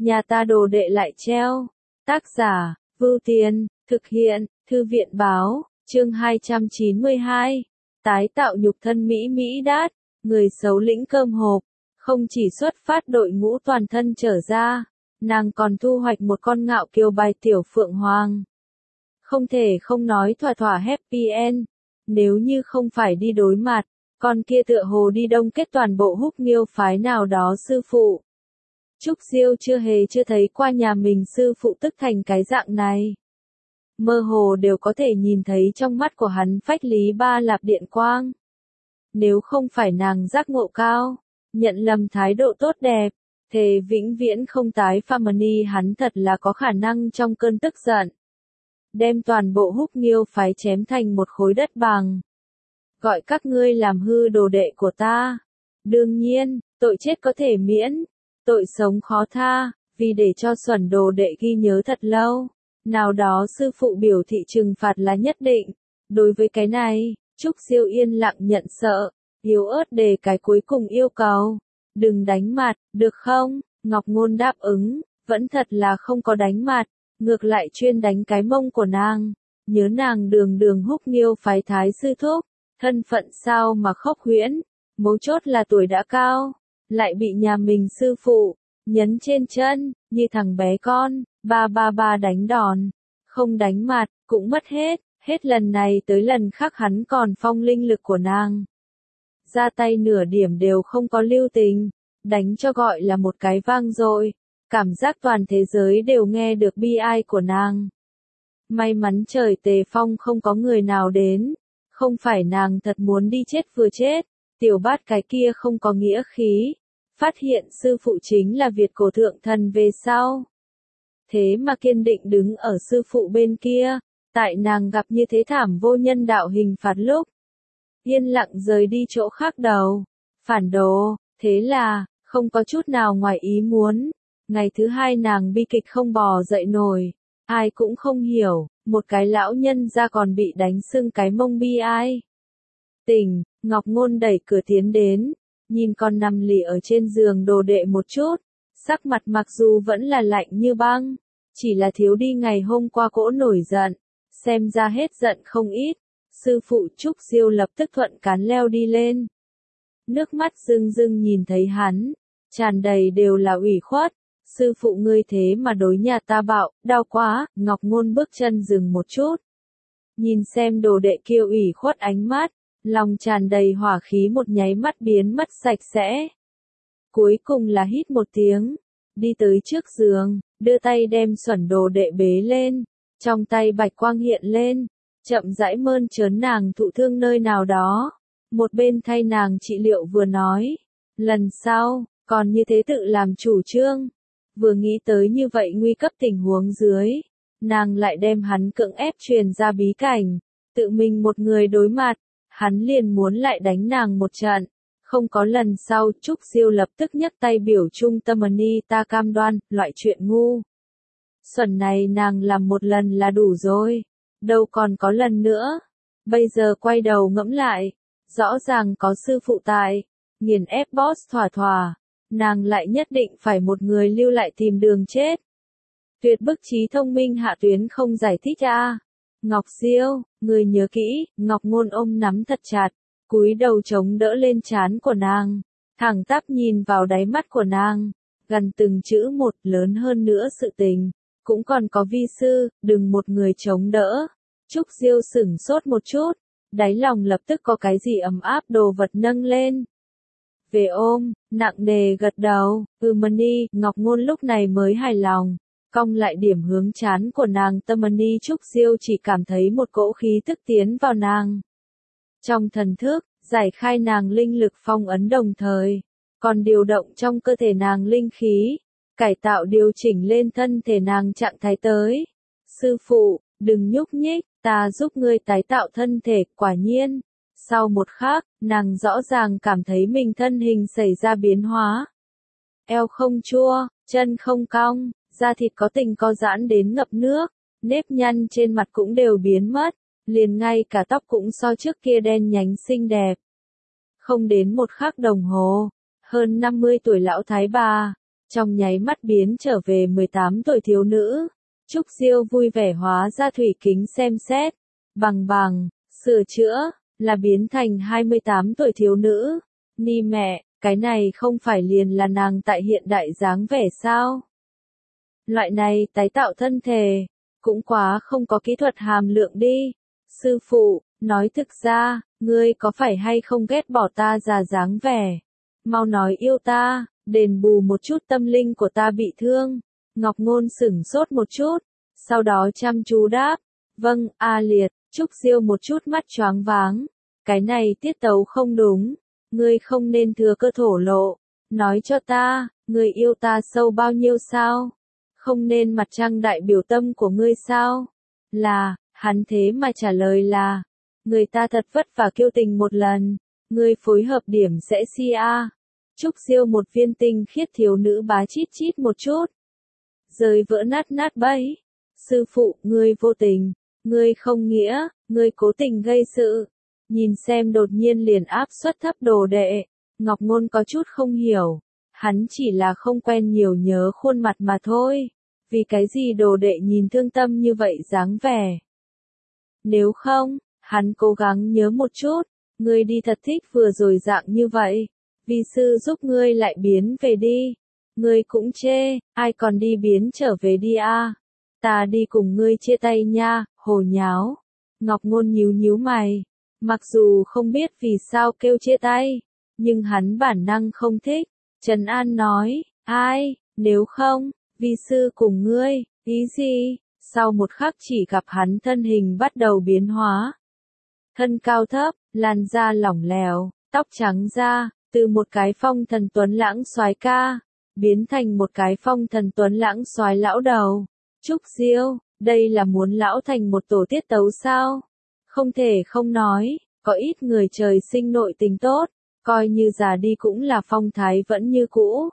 nhà ta đồ đệ lại treo. Tác giả, Vưu Tiên, thực hiện, Thư viện báo, chương 292. Tái tạo nhục thân Mỹ Mỹ Đát, người xấu lĩnh cơm hộp, không chỉ xuất phát đội ngũ toàn thân trở ra, nàng còn thu hoạch một con ngạo kiều bài tiểu phượng hoàng. Không thể không nói thỏa thỏa happy end, nếu như không phải đi đối mặt, con kia tựa hồ đi đông kết toàn bộ Húc Nghiêu phái nào đó sư phụ. Trúc Diêu chưa thấy qua nhà mình sư phụ tức thành cái dạng này. Mơ hồ đều có thể nhìn thấy trong mắt của hắn phách lý ba lạp điện quang. Nếu không phải nàng giác ngộ cao, nhận lầm thái độ tốt đẹp, thề vĩnh viễn không tái phạm ni hắn thật là có khả năng trong cơn tức giận. Đem toàn bộ Húc Nghiêu phái chém thành một khối đất bằng. Gọi các ngươi làm hư đồ đệ của ta. Đương nhiên, tội chết có thể miễn, tội sống khó tha, vì để cho xuẩn đồ đệ ghi nhớ thật lâu. Nào đó sư phụ biểu thị trừng phạt là nhất định. Đối với cái này, Trúc Diêu yên lặng nhận sợ, yếu ớt đề cái cuối cùng yêu cầu. Đừng đánh mặt, được không? Ngọc Ngôn đáp ứng, vẫn thật là không có đánh mặt, ngược lại chuyên đánh cái mông của nàng. Nhớ nàng đường Húc Nghiêu phái thái sư thúc, thân phận sao mà khốc huyễn, mấu chốt là tuổi đã cao, lại bị nhà mình sư phụ nhấn trên chân, như thằng bé con, ba đánh đòn, không đánh mặt, cũng mất hết lần này tới lần khác hắn còn phong linh lực của nàng. Ra tay nửa điểm đều không có lưu tình, đánh cho gọi là một cái vang dội, cảm giác toàn thế giới đều nghe được bi ai của nàng. May mắn trời tề phong không có người nào đến, không phải nàng thật muốn đi chết vừa chết, tiểu bát cái kia không có nghĩa khí. Phát hiện sư phụ chính là Việt cổ thượng thần về sau. Thế mà kiên định đứng ở sư phụ bên kia, tại nàng gặp như thế thảm vô nhân đạo hình phạt lúc. Yên lặng rời đi chỗ khác đầu. Phản đồ, thế là, không có chút nào ngoài ý muốn. Ngày thứ hai nàng bi kịch không bò dậy nổi. Ai cũng không hiểu, một cái lão nhân ra còn bị đánh sưng cái mông bi ai. Tỉnh, Ngọc Ngôn đẩy cửa tiến đến. Nhìn con nằm lì ở trên giường đồ đệ một chút, sắc mặt mặc dù vẫn là lạnh như băng, chỉ là thiếu đi ngày hôm qua cỗ nổi giận, xem ra hết giận không ít. Sư phụ Trúc Diêu lập tức thuận cán leo đi lên. Nước mắt rưng nhìn thấy hắn, tràn đầy đều là ủy khuất. Sư phụ ngươi thế mà đối nhà ta bạo, đau quá. Ngọc Ngôn bước chân dừng một chút. Nhìn xem đồ đệ kia ủy khuất ánh mắt. Lòng tràn đầy hỏa khí một nháy mắt biến mất sạch sẽ. Cuối cùng là hít một tiếng, đi tới trước giường, đưa tay đem xuẩn đồ đệ bế lên, trong tay bạch quang hiện lên, chậm rãi mơn trớn nàng thụ thương nơi nào đó. Một bên thay nàng trị liệu vừa nói, lần sau, còn như thế tự làm chủ trương. Vừa nghĩ tới như vậy nguy cấp tình huống dưới, nàng lại đem hắn cưỡng ép truyền ra bí cảnh, tự mình một người đối mặt. Hắn liền muốn lại đánh nàng một trận. Không có lần sau, Trúc Diêu lập tức nhấc tay biểu trung tâm ni ta cam đoan, loại chuyện ngu. Xuẩn này nàng làm một lần là đủ rồi. Đâu còn có lần nữa. Bây giờ quay đầu ngẫm lại. Rõ ràng có sư phụ tại. Nghiền ép boss thỏa. Nàng lại nhất định phải một người lưu lại tìm đường chết. Tuyệt bức trí thông minh hạ tuyến không giải thích a. Ngọc Diêu, người nhớ kỹ. Ngọc Ngôn ôm nắm thật chặt, cúi đầu chống đỡ lên trán của nàng, thẳng tắp nhìn vào đáy mắt của nàng, gần từng chữ một, lớn hơn nữa sự tình, cũng còn có vi sư, đừng một người chống đỡ. Trúc Diêu sửng sốt một chút, đáy lòng lập tức có cái gì ấm áp đồ vật nâng lên. Về ôm, nặng nề gật đầu, Mani, Ngọc Ngôn lúc này mới hài lòng. Cong lại điểm hướng trán của nàng tâm ni Trúc Diêu chỉ cảm thấy một cỗ khí tức tiến vào nàng. Trong thần thức, giải khai nàng linh lực phong ấn đồng thời, còn điều động trong cơ thể nàng linh khí, cải tạo điều chỉnh lên thân thể nàng trạng thái tới. Sư phụ, đừng nhúc nhích, ta giúp ngươi tái tạo thân thể, quả nhiên. Sau một khắc, nàng rõ ràng cảm thấy mình thân hình xảy ra biến hóa. Eo không chua, chân không cong. Da thịt có tình có giãn đến ngập nước, nếp nhăn trên mặt cũng đều biến mất, liền ngay cả tóc cũng so trước kia đen nhánh xinh đẹp. Không đến một khắc đồng hồ, hơn 50 tuổi lão thái bà, trong nháy mắt biến trở về 18 tuổi thiếu nữ. Trúc Diêu vui vẻ hóa ra thủy kính xem xét, bằng, sửa chữa, là biến thành 28 tuổi thiếu nữ. Ni mẹ, cái này không phải liền là nàng tại hiện đại dáng vẻ sao? Loại này tái tạo thân thể, cũng quá không có kỹ thuật hàm lượng đi. Sư phụ, nói thực ra, ngươi có phải hay không ghét bỏ ta già dáng vẻ? Mau nói yêu ta, đền bù một chút tâm linh của ta bị thương. Ngọc Ngôn sửng sốt một chút, sau đó chăm chú đáp, vâng, A Liệt. Trúc Diêu một chút mắt choáng váng, cái này tiết tấu không đúng, ngươi không nên thừa cơ thổ lộ, nói cho ta, ngươi yêu ta sâu bao nhiêu sao? Không nên mặt trăng đại biểu tâm của ngươi sao? Là, hắn thế mà trả lời là, người ta thật vất vả kiêu tình một lần, ngươi phối hợp điểm sẽ si a. Trúc Diêu một viên tinh khiết thiếu nữ bá chít chít một chút, rơi vỡ nát bấy. Sư phụ, ngươi vô tình. Ngươi không nghĩa, ngươi cố tình gây sự. Nhìn xem đột nhiên liền áp suất thấp đồ đệ, Ngọc Ngôn có chút không hiểu. Hắn chỉ là không quen nhiều nhớ khuôn mặt mà thôi. Vì cái gì đồ đệ nhìn thương tâm như vậy dáng vẻ? Nếu không, hắn cố gắng nhớ một chút. Ngươi đi thật thích vừa rồi dạng như vậy. Vi sư giúp ngươi lại biến về đi. Ngươi cũng chê, ai còn đi biến trở về đi a? Ta đi cùng ngươi chia tay nha, hồ nháo. Ngọc Ngôn nhíu mày. Mặc dù không biết vì sao kêu chia tay, nhưng hắn bản năng không thích. Trần An nói, ai, nếu không, vi sư cùng ngươi, ý gì? Sau một khắc chỉ gặp hắn thân hình bắt đầu biến hóa. Thân cao thấp, làn da lỏng lẻo, tóc trắng da, từ một cái phong thần tuấn lãng soái ca, biến thành một cái phong thần tuấn lãng soái lão đầu. Trúc Diêu, đây là muốn lão thành một tổ tiết tấu sao? Không thể không nói, có ít người trời sinh nội tình tốt, coi như già đi cũng là phong thái vẫn như cũ.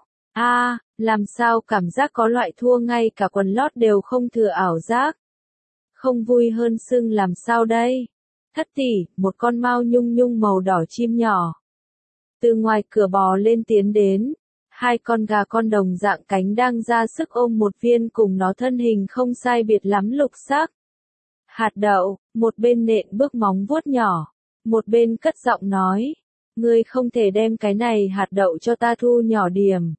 Làm sao cảm giác có loại thua ngay cả quần lót đều không thừa ảo giác. Không vui hơn sưng làm sao đây? Thất tỷ, một con mao nhung màu đỏ chim nhỏ. Từ ngoài cửa bò lên tiến đến. Hai con gà con đồng dạng cánh đang ra sức ôm một viên cùng nó thân hình không sai biệt lắm lục sắc. Hạt đậu, một bên nện bước móng vuốt nhỏ, một bên cất giọng nói, ngươi không thể đem cái này hạt đậu cho ta thu nhỏ điểm.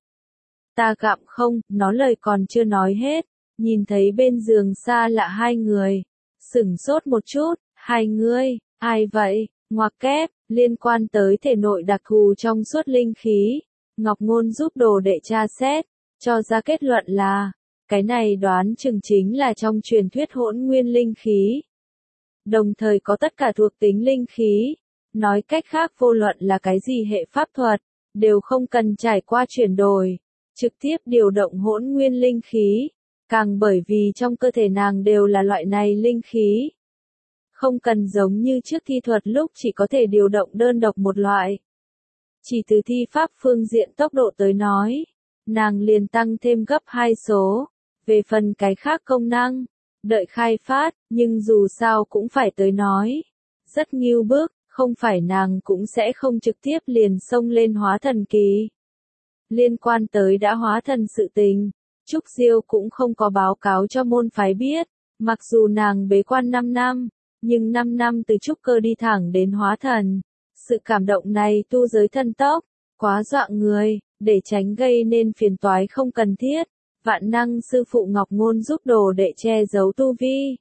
Ta gặm không, nó lời còn chưa nói hết, nhìn thấy bên giường xa lạ hai người, sửng sốt một chút, hai ngươi, ai vậy, ngoặc kép, liên quan tới thể nội đặc thù trong suốt linh khí. Ngọc Ngôn giúp đồ đệ tra xét, cho ra kết luận là, cái này đoán chừng chính là trong truyền thuyết hỗn nguyên linh khí. Đồng thời có tất cả thuộc tính linh khí, nói cách khác vô luận là cái gì hệ pháp thuật, đều không cần trải qua chuyển đổi, trực tiếp điều động hỗn nguyên linh khí, càng bởi vì trong cơ thể nàng đều là loại này linh khí. Không cần giống như trước thi thuật lúc chỉ có thể điều động đơn độc một loại. Chỉ từ thi pháp phương diện tốc độ tới nói, nàng liền tăng thêm gấp 2 số, về phần cái khác công năng, đợi khai phát, nhưng dù sao cũng phải tới nói. Rất nghiêu bước, không phải nàng cũng sẽ không trực tiếp liền xông lên hóa thần kỳ. Liên quan tới đã hóa thần sự tình, Trúc Diêu cũng không có báo cáo cho môn phái biết, mặc dù nàng bế quan 5 năm, nhưng 5 năm từ trúc cơ đi thẳng đến hóa thần. Sự cảm động này tu giới thân tốc, quá dọa người, để tránh gây nên phiền toái không cần thiết. Vạn năng sư phụ Ngọc Ngôn giúp đồ đệ che giấu tu vi.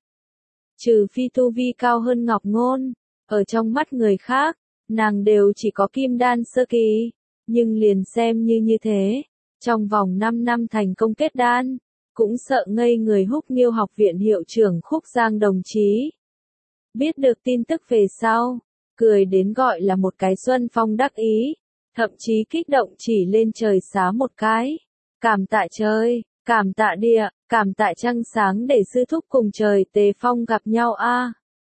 Trừ phi tu vi cao hơn Ngọc Ngôn, ở trong mắt người khác, nàng đều chỉ có kim đan sơ kỳ, nhưng liền xem như thế, trong vòng 5 năm thành công kết đan, cũng sợ ngây người Húc Nghiêu học viện hiệu trưởng Khúc Giang đồng chí. Biết được tin tức về sau, cười đến gọi là một cái xuân phong đắc ý, thậm chí kích động chỉ lên trời xá một cái. Cảm tạ trời, cảm tạ địa, cảm tạ trăng sáng để sư thúc cùng trời Tề Phong gặp nhau a.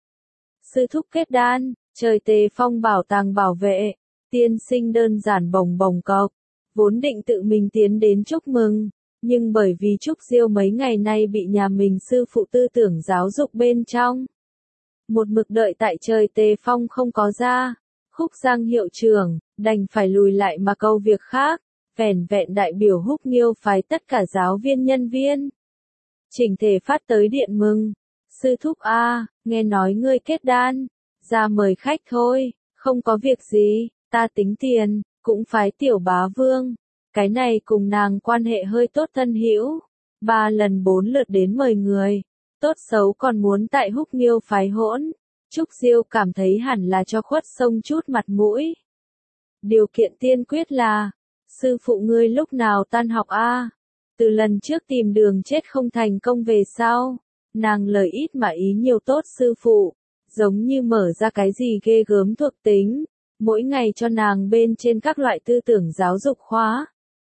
Sư thúc kết đan, trời Tề Phong bảo tàng bảo vệ, tiên sinh đơn giản bồng bồng cộc, vốn định tự mình tiến đến chúc mừng, nhưng bởi vì Trúc Diêu mấy ngày nay bị nhà mình sư phụ tư tưởng giáo dục bên trong. Một mực đợi tại trời Tề Phong không có ra, Khúc Giang hiệu trưởng, đành phải lùi lại mà câu việc khác. vẻn vẹn đại biểu Húc Nghiêu phái tất cả giáo viên nhân viên. Chỉnh thể phát tới điện mừng. Sư thúc a, nghe nói ngươi kết đan, ra mời khách thôi, không có việc gì, ta tính tiền, cũng phái tiểu bá vương. Cái này cùng nàng quan hệ hơi tốt thân hữu, 3 lần 4 lượt đến mời người, tốt xấu còn muốn tại Húc Nghiêu phái hỗn. Trúc Diêu cảm thấy hẳn là cho Khuất Sông chút mặt mũi. Điều kiện tiên quyết là, sư phụ ngươi lúc nào tan học a? Từ lần trước tìm đường chết không thành công về sau, nàng lời ít mà ý nhiều tốt sư phụ, giống như mở ra cái gì ghê gớm thuộc tính, mỗi ngày cho nàng bên trên các loại tư tưởng giáo dục khóa.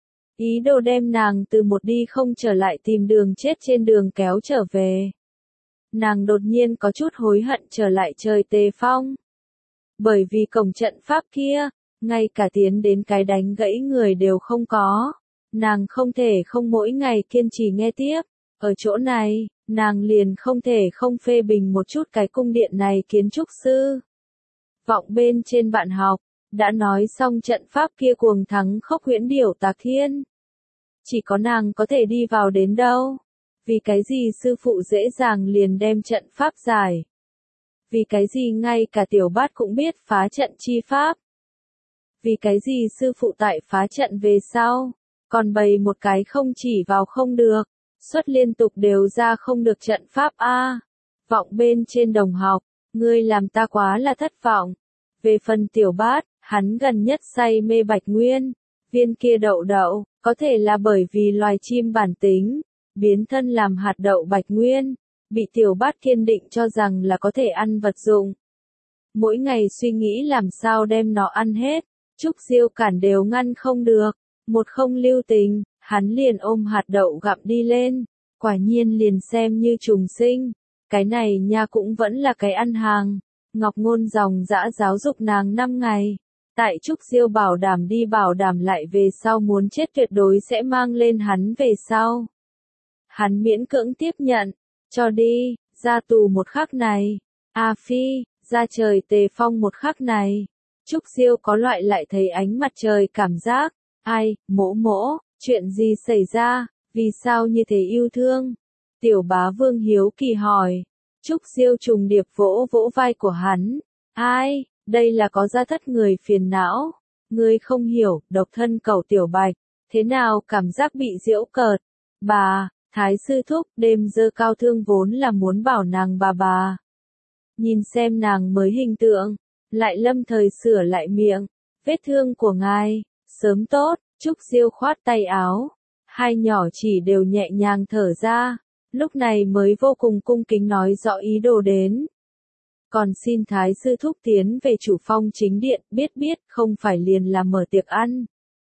Ý đồ đem nàng từ một đi không trở lại tìm đường chết trên đường kéo trở về. Nàng đột nhiên có chút hối hận trở lại trời Tề Phong. Bởi vì cổng trận pháp kia, ngay cả tiến đến cái đánh gãy người đều không có. Nàng không thể không mỗi ngày kiên trì nghe tiếp. Ở chỗ này, nàng liền không thể không phê bình một chút cái cung điện này kiến trúc sư. Vọng bên trên bạn học, đã nói xong trận pháp kia cuồng thắng khốc huyễn điểu tạc thiên. Chỉ có nàng có thể đi vào đến đâu. Vì cái gì sư phụ dễ dàng liền đem trận pháp giải. Vì cái gì ngay cả tiểu bát cũng biết phá trận chi pháp. Vì cái gì sư phụ tại phá trận về sau, còn bày một cái không chỉ vào không được, xuất liên tục đều ra không được trận pháp a. Vọng bên trên đồng học, ngươi làm ta quá là thất vọng. Về phần tiểu bát, hắn gần nhất say mê Bạch Nguyên, viên kia đậu đậu, có thể là bởi vì loài chim bản tính, biến thân làm hạt đậu Bạch Nguyên, bị tiểu bát kiên định cho rằng là có thể ăn vật dụng. Mỗi ngày suy nghĩ làm sao đem nó ăn hết, Trúc Diêu cản đều ngăn không được, một không lưu tình, hắn liền ôm hạt đậu gặm đi lên, quả nhiên liền xem như trùng sinh, cái này nha cũng vẫn là cái ăn hàng. Ngọc Ngôn dòng dã giáo dục nàng 5 ngày, tại Trúc Diêu bảo đảm đi bảo đảm lại về sau muốn chết tuyệt đối sẽ mang lên hắn về sau. Hắn miễn cưỡng tiếp nhận, cho đi, ra tù một khắc này, A Phi, ra trời Tề Phong một khắc này. Trúc Diêu có loại lại thấy ánh mặt trời cảm giác, ai, mỗ mỗ, chuyện gì xảy ra, vì sao như thế yêu thương? Tiểu bá vương hiếu kỳ hỏi. Trúc Diêu trùng điệp vỗ vỗ vai của hắn, ai, đây là có gia thất người phiền não, ngươi không hiểu, độc thân cẩu tiểu bạch, thế nào cảm giác bị giễu cợt, bà, thái sư thúc, đêm dơ cao thương vốn là muốn bảo nàng bà. Nhìn xem nàng mới hình tượng, lại lâm thời sửa lại miệng, vết thương của ngài, sớm tốt, Trúc Diêu khoát tay áo, hai nhỏ chỉ đều nhẹ nhàng thở ra. Lúc này mới vô cùng cung kính nói rõ ý đồ đến. Còn xin thái sư thúc tiến về chủ phong chính điện, biết, không phải liền là mở tiệc ăn.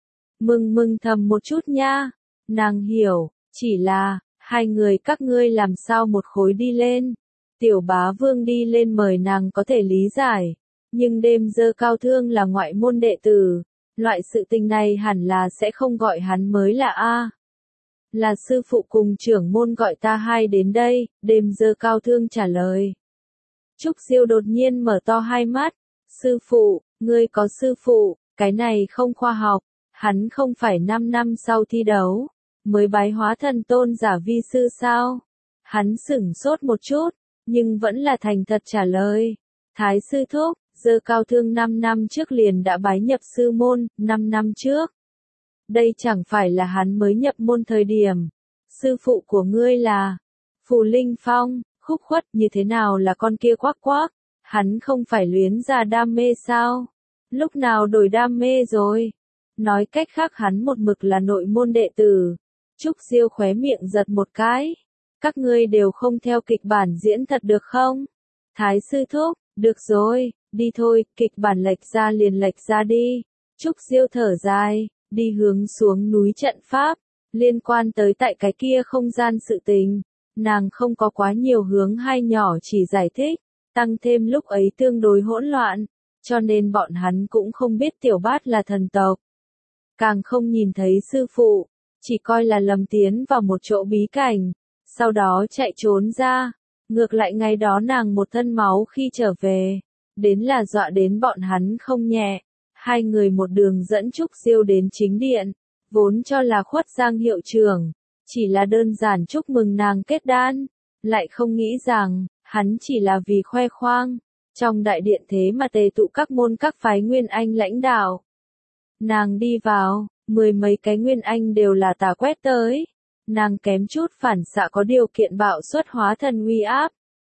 Mừng thầm một chút nha. Nàng hiểu, chỉ là, hai người các ngươi làm sao một khối đi lên. Tiểu bá vương đi lên mời nàng có thể lý giải. Nhưng đêm dơ cao thương là ngoại môn đệ tử. Loại sự tình này hẳn là sẽ không gọi hắn mới là A. Là sư phụ cùng trưởng môn gọi ta hai đến đây, đêm dơ cao thương trả lời. Trúc Diêu đột nhiên mở to hai mắt, sư phụ, ngươi có sư phụ, cái này không khoa học, hắn không phải 5 năm sau thi đấu, mới bái hóa thần tôn giả vi sư sao? Hắn sửng sốt một chút, nhưng vẫn là thành thật trả lời. Thái sư thúc, dơ cao thương 5 năm trước liền đã bái nhập sư môn, 5 năm trước. Đây chẳng phải là hắn mới nhập môn thời điểm. Sư phụ của ngươi là Phù Linh Phong, Khúc Khuất như thế nào là con kia quắc quắc. Hắn không phải luyến ra đam mê sao? Lúc nào đổi đam mê rồi? Nói cách khác hắn một mực là nội môn đệ tử. Trúc Diêu khóe miệng giật một cái. Các ngươi đều không theo kịch bản diễn thật được không? Thái sư thúc, được rồi, đi thôi, kịch bản lệch ra liền lệch ra đi. Trúc Diêu thở dài. Đi hướng xuống núi trận pháp, liên quan tới tại cái kia không gian sự tình, nàng không có quá nhiều hướng hai nhỏ chỉ giải thích, tăng thêm lúc ấy tương đối hỗn loạn, cho nên bọn hắn cũng không biết tiểu bát là thần tộc. Càng không nhìn thấy sư phụ, chỉ coi là lầm tiến vào một chỗ bí cảnh, sau đó chạy trốn ra, ngược lại ngày đó nàng một thân máu khi trở về, đến là dọa đến bọn hắn không nhẹ. Hai người một đường dẫn Trúc Diêu đến chính điện, vốn cho là Khuất Giang hiệu trưởng, chỉ là đơn giản chúc mừng nàng kết đan, lại không nghĩ rằng, hắn chỉ là vì khoe khoang, trong đại điện thế mà tề tụ các môn các phái Nguyên Anh lãnh đạo. Nàng đi vào, 10 mấy cái Nguyên Anh đều là tà quét tới, nàng kém chút phản xạ có điều kiện bạo xuất hóa thần uy áp.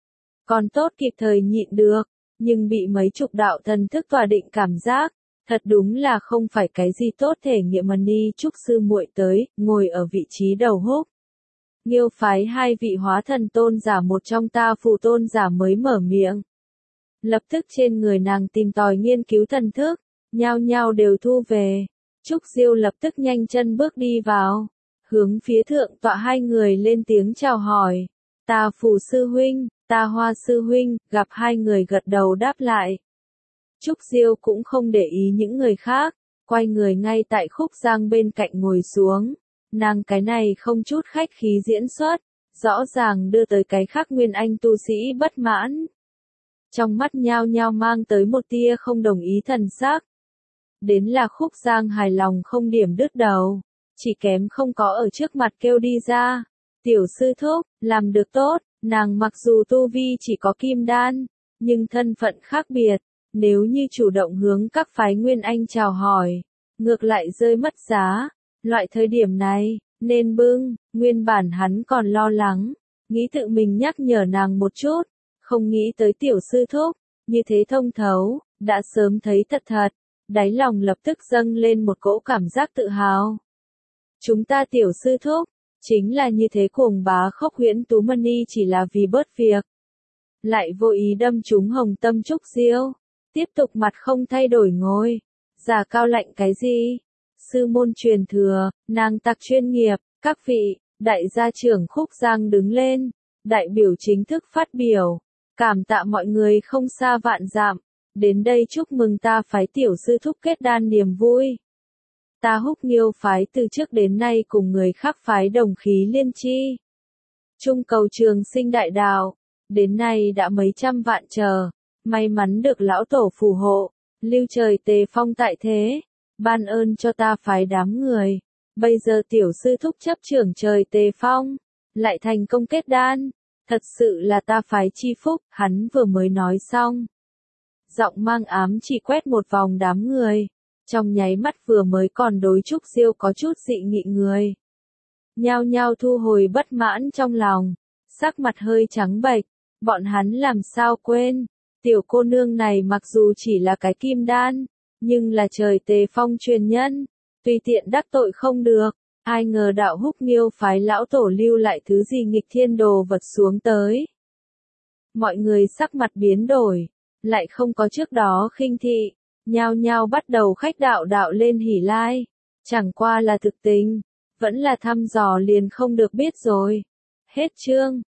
Còn tốt kịp thời nhịn được, nhưng bị mấy chục đạo thần thức tỏa định cảm giác, thật đúng là không phải cái gì tốt thể nghiệm mà đi chúc sư muội tới, ngồi ở vị trí đầu húc. Nghiêu phái hai vị hóa thần tôn giả một trong ta phù tôn giả mới mở miệng. Lập tức trên người nàng tìm tòi nghiên cứu thần thức, nhao nhao đều thu về. Trúc Diêu lập tức nhanh chân bước đi vào, hướng phía thượng tọa hai người lên tiếng chào hỏi. Ta phù sư huynh, ta hoa sư huynh, gặp hai người gật đầu đáp lại. Trúc Diêu cũng không để ý những người khác, quay người ngay tại Khúc Giang bên cạnh ngồi xuống. Nàng cái này không chút khách khí diễn xuất, rõ ràng đưa tới cái khác Nguyên Anh tu sĩ bất mãn. Trong mắt nhao nhao mang tới một tia không đồng ý thần sắc. Đến là Khúc Giang hài lòng không điểm đứt đầu, chỉ kém không có ở trước mặt kêu đi ra. Tiểu sư thúc, làm được tốt, nàng mặc dù tu vi chỉ có kim đan, nhưng thân phận khác biệt, nếu như chủ động hướng các phái Nguyên Anh chào hỏi, ngược lại rơi mất giá. Loại thời điểm này, nên bưng, nguyên bản hắn còn lo lắng, nghĩ tự mình nhắc nhở nàng một chút, không nghĩ tới tiểu sư thúc, như thế thông thấu, đã sớm thấy thật thật, đáy lòng lập tức dâng lên một cỗ cảm giác tự hào. Chúng ta tiểu sư thúc, chính là như thế cuồng bá khốc huyễn tú mani chỉ là vì bớt việc. Lại vô ý đâm trúng hồng tâm Trúc Diêu, tiếp tục mặt không thay đổi ngồi, giả cao lạnh cái gì? Sư môn truyền thừa, nàng tặc chuyên nghiệp, các vị, đại gia trưởng Khúc Giang đứng lên, đại biểu chính thức phát biểu, cảm tạ mọi người không xa vạn dặm, đến đây chúc mừng ta phái tiểu sư thúc kết đan niềm vui. Ta Húc Nghiêu phái từ trước đến nay cùng người khác phái đồng khí liên chi. Trung cầu trường sinh đại đạo, đến nay đã mấy trăm vạn chờ, may mắn được lão tổ phù hộ, lưu trời tề phong tại thế. Ban ơn cho ta phái đám người, bây giờ tiểu sư thúc chấp trưởng trời tề phong, lại thành công kết đan, thật sự là ta phái chi phúc, hắn vừa mới nói xong. Giọng mang ám chỉ quét một vòng đám người, trong nháy mắt vừa mới còn đối Trúc Diêu có chút dị nghị người. Nhao nhao thu hồi bất mãn trong lòng, sắc mặt hơi trắng bệch, bọn hắn làm sao quên, tiểu cô nương này mặc dù chỉ là cái kim đan, nhưng là trời tề phong truyền nhân, tùy tiện đắc tội không được, ai ngờ đạo Húc Nghiêu phái lão tổ lưu lại thứ gì nghịch thiên đồ vật xuống tới. Mọi người sắc mặt biến đổi, lại không có trước đó khinh thị, nhao nhao bắt đầu khách đạo đạo lên hỉ lai, chẳng qua là thực tình, vẫn là thăm dò liền không được biết rồi. Hết chương.